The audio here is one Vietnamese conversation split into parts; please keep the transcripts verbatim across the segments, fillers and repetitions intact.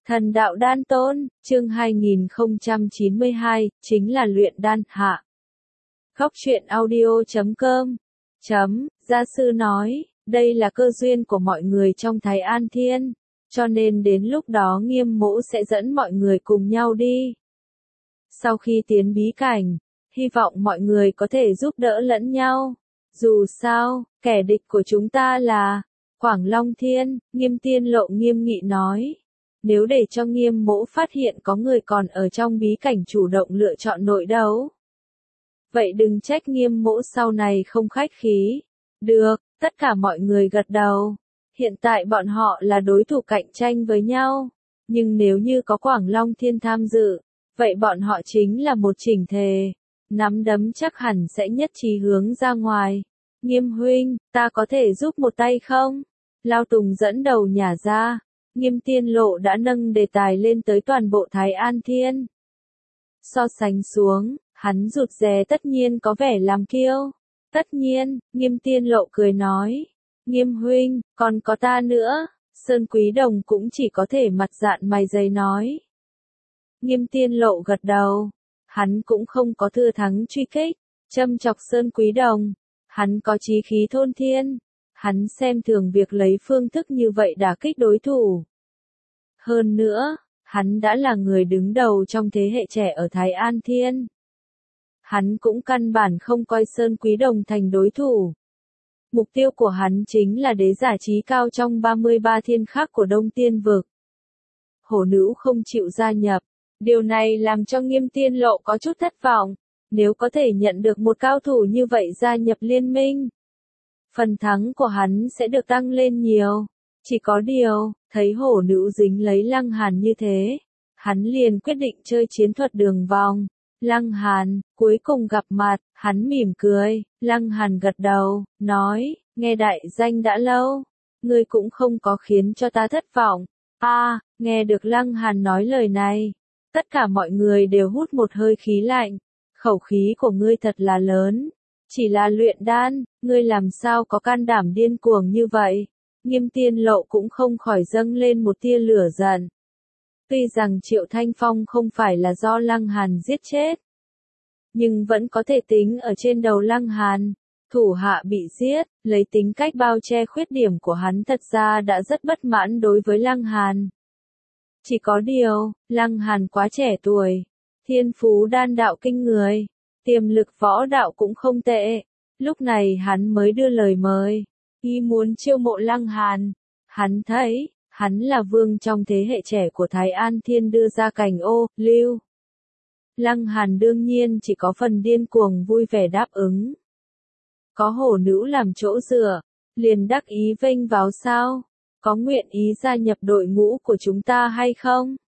Thần đạo đan tôn, chương hai nghìn không trăm chín mươi hai, chính là luyện đan hạ. Góc truyện audio chấm com chấm, gia sư nói, đây là cơ duyên của mọi người trong Thái An Thiên, cho nên đến lúc đó Nghiêm Mỗ sẽ dẫn mọi người cùng nhau đi. Sau khi tiến bí cảnh, hy vọng mọi người có thể giúp đỡ lẫn nhau. Dù sao, kẻ địch của chúng ta là Quảng Long Thiên, Nghiêm Tiên Lộ nghiêm nghị nói. Nếu để cho Nghiêm Mỗ phát hiện có người còn ở trong bí cảnh chủ động lựa chọn nội đấu, vậy đừng trách Nghiêm Mỗ sau này không khách khí. Được, tất cả mọi người gật đầu. Hiện tại bọn họ là đối thủ cạnh tranh với nhau, nhưng nếu như có Quảng Long Thiên tham dự, vậy bọn họ chính là một chỉnh thể, nắm đấm chắc hẳn sẽ nhất trí hướng ra ngoài. Nghiêm huynh, ta có thể giúp một tay không? Lao Tùng dẫn đầu nhả ra. Nghiêm Tiên Lộ đã nâng đề tài lên tới toàn bộ Thái An Thiên. So sánh xuống, hắn rụt rè tất nhiên có vẻ làm kiêu. Tất nhiên, Nghiêm Tiên Lộ cười nói. Nghiêm huynh, còn có ta nữa. Sơn Quý Đồng cũng chỉ có thể mặt dạn mày dày nói. Nghiêm Tiên Lộ gật đầu. Hắn cũng không có thừa thắng truy kích, châm chọc Sơn Quý Đồng. Hắn có chí khí thôn thiên. Hắn xem thường việc lấy phương thức như vậy đả kích đối thủ. Hơn nữa, hắn đã là người đứng đầu trong thế hệ trẻ ở Thái An Thiên. Hắn cũng căn bản không coi Sơn Quý Đồng thành đối thủ. Mục tiêu của hắn chính là đế giả trí cao trong ba mươi ba thiên khắc của Đông Tiên Vực. Hổ nữ không chịu gia nhập. Điều này làm cho Nghiêm Tiên Lộ có chút thất vọng. Nếu có thể nhận được một cao thủ như vậy gia nhập liên minh, phần thắng của hắn sẽ được tăng lên nhiều. Chỉ có điều, thấy hổ nữ dính lấy Lăng Hàn như thế, hắn liền quyết định chơi chiến thuật đường vòng. Lăng Hàn, cuối cùng gặp mặt, hắn mỉm cười. Lăng Hàn gật đầu, nói, nghe đại danh đã lâu, ngươi cũng không có khiến cho ta thất vọng. A, à, nghe được Lăng Hàn nói lời này, tất cả mọi người đều hút một hơi khí lạnh. Khẩu khí của ngươi thật là lớn. Chỉ là luyện đan, ngươi làm sao có can đảm điên cuồng như vậy? Nghiêm Tiên Lộ cũng không khỏi dâng lên một tia lửa giận. Tuy rằng Triệu Thanh Phong không phải là do Lăng Hàn giết chết, nhưng vẫn có thể tính ở trên đầu Lăng Hàn. Thủ hạ bị giết, lấy tính cách bao che khuyết điểm của hắn thật ra đã rất bất mãn đối với Lăng Hàn. Chỉ có điều, Lăng Hàn quá trẻ tuổi, thiên phú đan đạo kinh người, tiềm lực võ đạo cũng không tệ. Lúc này hắn mới đưa lời mời, ý muốn chiêu mộ Lăng Hàn. Hắn thấy, hắn là vương trong thế hệ trẻ của Thái An Thiên đưa ra cảnh ô, lưu. Lăng Hàn đương nhiên chỉ có phần điên cuồng vui vẻ đáp ứng. Có hổ nữ làm chỗ dựa, liền đắc ý vênh vào sao? Có nguyện ý gia nhập đội ngũ của chúng ta hay không?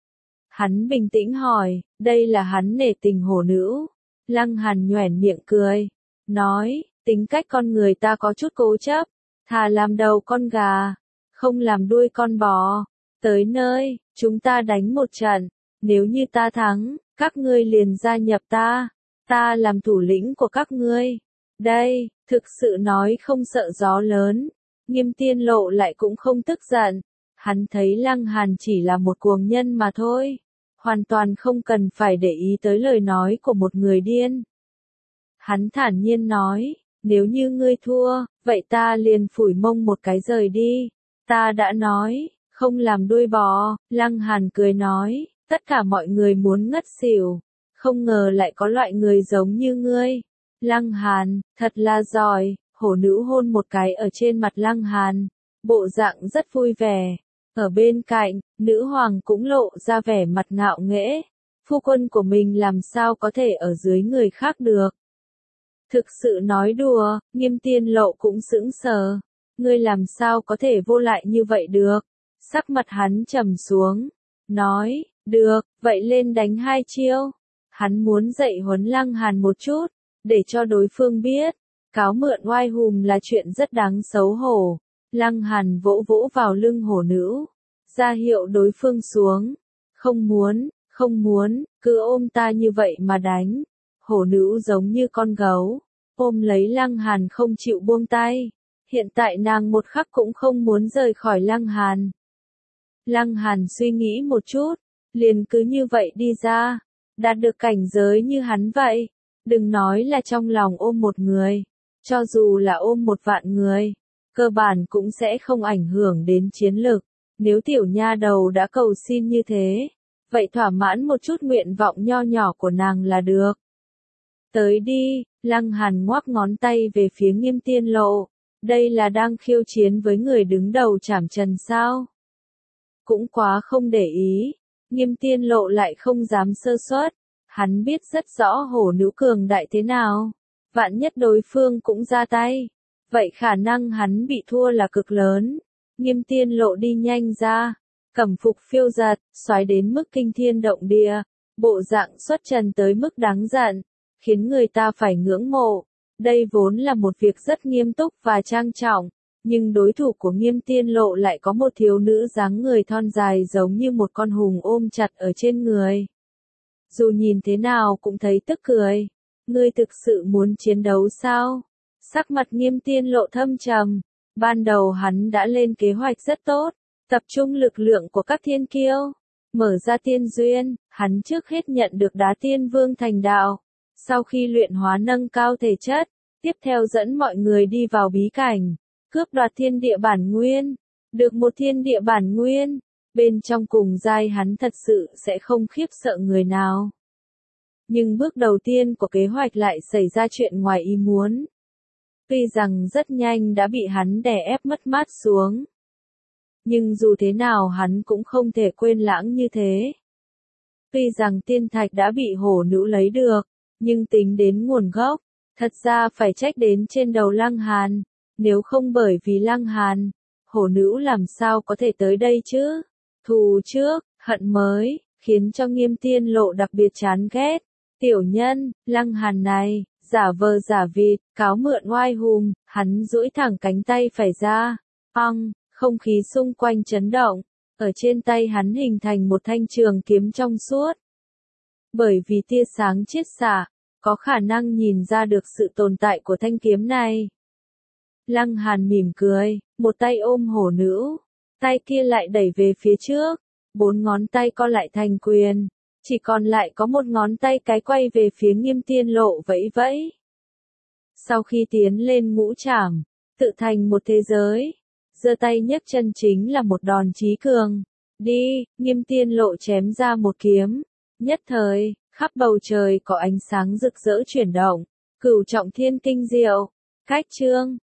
Hắn bình tĩnh hỏi, đây là hắn nể tình hổ nữ. Lăng Hàn nhoẻn miệng cười, nói, tính cách con người ta có chút cố chấp, thà làm đầu con gà, không làm đuôi con bò. Tới nơi, chúng ta đánh một trận, nếu như ta thắng, các ngươi liền gia nhập ta, ta làm thủ lĩnh của các ngươi. Đây, thực sự nói không sợ gió lớn. Nghiêm Tiên Lộ lại cũng không tức giận, hắn thấy Lăng Hàn chỉ là một cuồng nhân mà thôi. Hoàn toàn không cần phải để ý tới lời nói của một người điên. Hắn thản nhiên nói, nếu như ngươi thua, vậy ta liền phủi mông một cái rời đi. Ta đã nói, không làm đuôi bò. Lăng Hàn cười nói, tất cả mọi người muốn ngất xỉu. Không ngờ lại có loại người giống như ngươi. Lăng Hàn, thật là giỏi. Hổ nữ hôn một cái ở trên mặt Lăng Hàn, bộ dạng rất vui vẻ. Ở bên cạnh, nữ hoàng cũng lộ ra vẻ mặt ngạo nghễ. Phu quân của mình làm sao có thể ở dưới người khác được. Thực sự nói đùa, Nghiêm Tiên Lộ cũng sững sờ. Ngươi làm sao có thể vô lại như vậy được. Sắc mặt hắn trầm xuống, nói, được, vậy lên đánh hai chiêu. Hắn muốn dạy huấn Lăng Hàn một chút, để cho đối phương biết, cáo mượn oai hùm là chuyện rất đáng xấu hổ. Lăng Hàn vỗ vỗ vào lưng hổ nữ, ra hiệu đối phương xuống. Không muốn, không muốn, cứ ôm ta như vậy mà đánh. Hổ nữ giống như con gấu, ôm lấy Lăng Hàn không chịu buông tay. Hiện tại nàng một khắc cũng không muốn rời khỏi Lăng Hàn. Lăng Hàn suy nghĩ một chút, liền cứ như vậy đi ra, đạt được cảnh giới như hắn vậy, đừng nói là trong lòng ôm một người, cho dù là ôm một vạn người, cơ bản cũng sẽ không ảnh hưởng đến chiến lực, nếu tiểu nha đầu đã cầu xin như thế, vậy thỏa mãn một chút nguyện vọng nho nhỏ của nàng là được. Tới đi, Lăng Hàn ngoắc ngón tay về phía Nghiêm Tiên Lộ, đây là đang khiêu chiến với người đứng đầu Trảm Trần sao? Cũng quá không để ý, Nghiêm Tiên Lộ lại không dám sơ suất, hắn biết rất rõ hổ nữ cường đại thế nào, vạn nhất đối phương cũng ra tay, vậy khả năng hắn bị thua là cực lớn. Nghiêm Tiên Lộ đi nhanh ra, cẩm phục phiêu giật, xoáy đến mức kinh thiên động địa, bộ dạng xuất trần tới mức đáng giận, khiến người ta phải ngưỡng mộ. Đây vốn là một việc rất nghiêm túc và trang trọng, nhưng đối thủ của Nghiêm Tiên Lộ lại có một thiếu nữ dáng người thon dài giống như một con hùng ôm chặt ở trên người. Dù nhìn thế nào cũng thấy tức cười. Ngươi thực sự muốn chiến đấu sao? Sắc mặt Nghiêm Tiên Lộ thâm trầm. Ban đầu hắn đã lên kế hoạch rất tốt, tập trung lực lượng của các thiên kiêu, mở ra tiên duyên, hắn trước hết nhận được đá tiên vương thành đạo. Sau khi luyện hóa nâng cao thể chất, tiếp theo dẫn mọi người đi vào bí cảnh, cướp đoạt thiên địa bản nguyên, được một thiên địa bản nguyên, bên trong cùng giai hắn thật sự sẽ không khiếp sợ người nào. Nhưng bước đầu tiên của kế hoạch lại xảy ra chuyện ngoài ý muốn. Tuy rằng rất nhanh đã bị hắn đè ép mất mát xuống. Nhưng dù thế nào hắn cũng không thể quên lãng như thế. Tuy rằng tiên thạch đã bị hổ nữ lấy được, nhưng tính đến nguồn gốc, thật ra phải trách đến trên đầu Lăng Hàn, nếu không bởi vì Lăng Hàn, hổ nữ làm sao có thể tới đây chứ? Thù trước, hận mới, khiến cho Nghiêm Tiên Lộ đặc biệt chán ghét. Tiểu nhân, Lăng Hàn này, giả vờ giả vịt, cáo mượn oai hùng, hắn duỗi thẳng cánh tay phải ra. Ong, không khí xung quanh chấn động, ở trên tay hắn hình thành một thanh trường kiếm trong suốt. Bởi vì tia sáng chiết xạ, có khả năng nhìn ra được sự tồn tại của thanh kiếm này. Lăng Hàn mỉm cười, một tay ôm hổ nữ, tay kia lại đẩy về phía trước, bốn ngón tay co lại thành quyền, chỉ còn lại có một ngón tay cái quay về phía Nghiêm Tiên Lộ vẫy vẫy. Sau khi tiến lên ngũ trảm, tự thành một thế giới, giơ tay nhấc chân chính là một đòn chí cường. Đi, Nghiêm Tiên Lộ chém ra một kiếm, nhất thời, khắp bầu trời có ánh sáng rực rỡ chuyển động, cửu trọng thiên kinh diệu, cách chương.